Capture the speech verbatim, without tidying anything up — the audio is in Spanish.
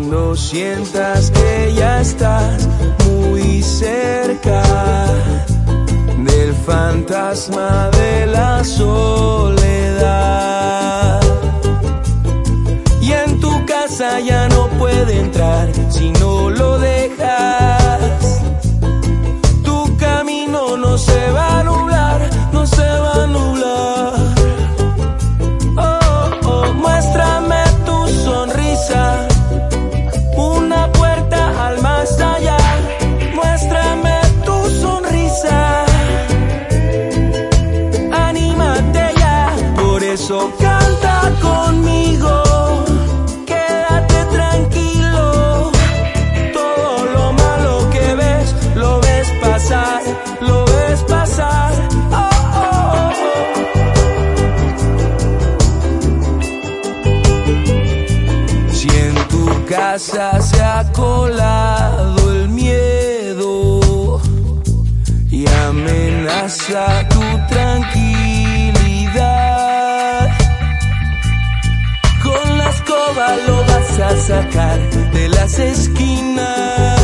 Cuando sientas que ya estás muy cerca del fantasma de la soledad, y en tu casa ya no puede entrar si no lo dejas, tu camino no se va a nublar, no se va a nublar. Oh, oh, muéstrame tu sonrisa, una puerta al más allá. Muéstrame tu sonrisa, anímate ya. Por eso canta conmigo, quédate tranquilo. Todo lo malo que ves, lo ves pasar, lo ves pasar. Oh, oh, oh, oh. Si en tu casa se ha colado el miedo y amenaza tu tranquilidad, con la escoba lo vas a sacar de las esquinas.